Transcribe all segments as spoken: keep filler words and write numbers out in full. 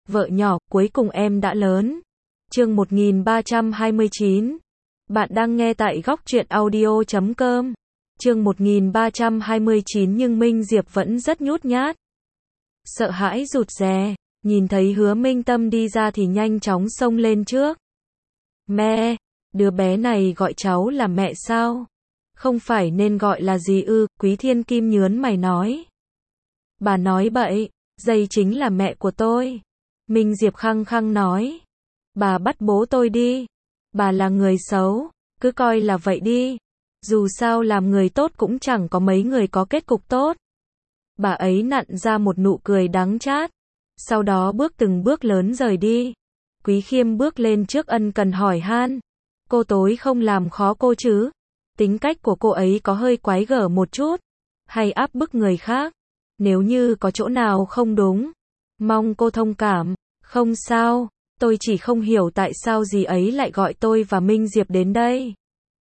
Vợ nhỏ, cuối cùng em đã lớn. Chương một nghìn ba trăm hai mươi chín. Bạn đang nghe tại góc truyện audio chấm com. Chương một nghìn ba trăm hai mươi chín nhưng Minh Diệp vẫn rất nhút nhát. Sợ hãi rụt rè, nhìn thấy Hứa Minh Tâm đi ra thì nhanh chóng xông lên trước. Mẹ, đứa bé này gọi cháu là mẹ sao? Không phải nên gọi là gì ư? Quý Thiên Kim nhớn mày nói. Bà nói bậy, dây chính là mẹ của tôi. Minh Diệp khăng khăng nói. Bà bắt bố tôi đi. Bà là người xấu, cứ coi là vậy đi. Dù sao làm người tốt cũng chẳng có mấy người có kết cục tốt. Bà ấy nặn ra một nụ cười đắng chát. Sau đó bước từng bước lớn rời đi. Quý Khiêm bước lên trước ân cần hỏi han. Cô tối không làm khó cô chứ? Tính cách của cô ấy có hơi quái gở một chút. Hay áp bức người khác. Nếu như có chỗ nào không đúng, mong cô thông cảm. Không sao, tôi chỉ không hiểu tại sao dì ấy lại gọi tôi và Minh Diệp đến đây.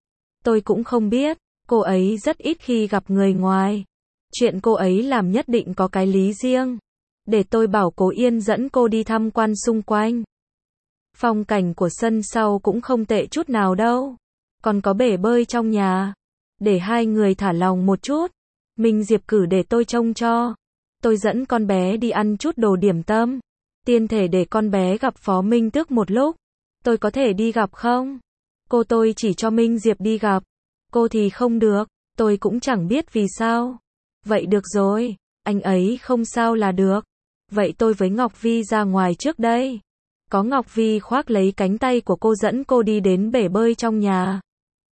Tôi cũng không biết, cô ấy rất ít khi gặp người ngoài. Chuyện cô ấy làm nhất định có cái lý riêng. Để tôi bảo Cố Yên dẫn cô đi tham quan xung quanh. Phong cảnh của sân sau cũng không tệ chút nào đâu. Còn có bể bơi trong nhà. Để hai người thả lòng một chút. Minh Diệp cử để tôi trông cho. Tôi dẫn con bé đi ăn chút đồ điểm tâm. Tiên thể để con bé gặp Phó Minh Tước một lúc. Tôi có thể đi gặp không? Cô tôi chỉ cho Minh Diệp đi gặp. Cô thì không được. Tôi cũng chẳng biết vì sao. Vậy được rồi. Anh ấy không sao là được. Vậy tôi với Ngọc Vi ra ngoài trước đây. Có Ngọc Vi khoác lấy cánh tay của cô dẫn cô đi đến bể bơi trong nhà.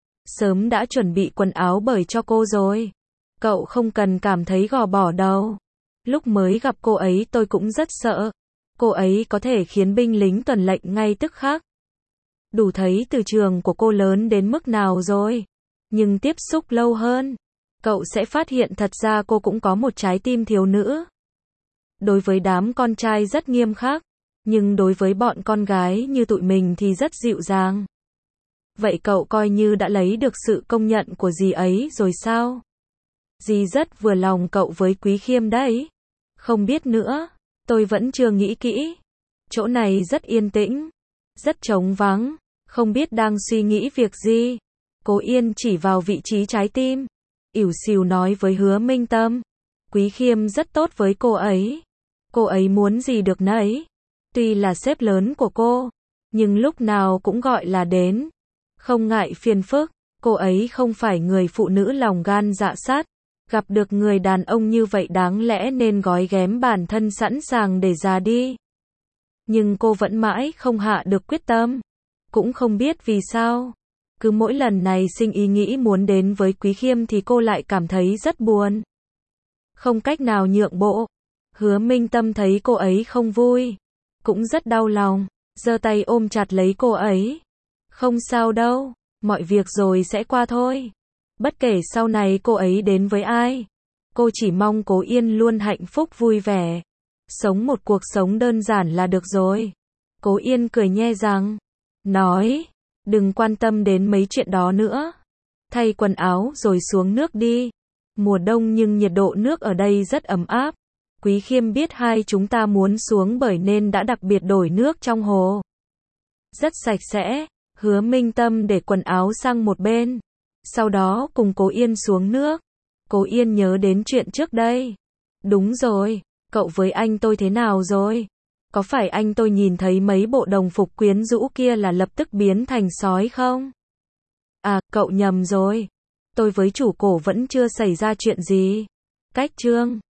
Sớm đã chuẩn bị quần áo bơi cho cô rồi. Cậu không cần cảm thấy gò bỏ đâu. Lúc mới gặp cô ấy tôi cũng rất sợ. Cô ấy có thể khiến binh lính tuần lệnh ngay tức khắc. Đủ thấy từ trường của cô lớn đến mức nào rồi. Nhưng tiếp xúc lâu hơn, cậu sẽ phát hiện thật ra cô cũng có một trái tim thiếu nữ. Đối với đám con trai rất nghiêm khắc, nhưng đối với bọn con gái như tụi mình thì rất dịu dàng. Vậy cậu coi như đã lấy được sự công nhận của dì ấy rồi sao? Dì rất vừa lòng cậu với Quý Khiêm đấy. Không biết nữa, tôi vẫn chưa nghĩ kỹ. Chỗ này rất yên tĩnh, rất trống vắng, không biết đang suy nghĩ việc gì. Cố Yên chỉ vào vị trí trái tim, ỉu xìu nói với Hứa Minh Tâm. Quý Khiêm rất tốt với cô ấy. Cô ấy muốn gì được nấy. Tuy là sếp lớn của cô, nhưng lúc nào cũng gọi là đến. Không ngại phiền phức, cô ấy không phải người phụ nữ lòng gan dạ sắt. Gặp được người đàn ông như vậy đáng lẽ nên gói ghém bản thân sẵn sàng để ra đi. Nhưng cô vẫn mãi không hạ được quyết tâm. Cũng không biết vì sao. Cứ mỗi lần này sinh ý nghĩ muốn đến với Quý Khiêm thì cô lại cảm thấy rất buồn. Không cách nào nhượng bộ. Hứa Minh Tâm thấy cô ấy không vui. Cũng rất đau lòng. Giơ tay ôm chặt lấy cô ấy. Không sao đâu. Mọi việc rồi sẽ qua thôi. Bất kể sau này cô ấy đến với ai. Cô chỉ mong Cố Yên luôn hạnh phúc vui vẻ. Sống một cuộc sống đơn giản là được rồi. Cố Yên cười nhe răng. Nói. Đừng quan tâm đến mấy chuyện đó nữa. Thay quần áo rồi xuống nước đi. Mùa đông nhưng nhiệt độ nước ở đây rất ấm áp. Quý Khiêm biết hai chúng ta muốn xuống bơi nên đã đặc biệt đổi nước trong hồ. Rất sạch sẽ. Hứa Minh Tâm để quần áo sang một bên. Sau đó cùng Cố Yên xuống nước. Cố Yên nhớ đến chuyện trước đây. Đúng rồi, cậu với anh tôi thế nào rồi? Có phải anh tôi nhìn thấy mấy bộ đồng phục quyến rũ kia là lập tức biến thành sói không? À, cậu nhầm rồi. Tôi với chủ cổ vẫn chưa xảy ra chuyện gì. Cách chương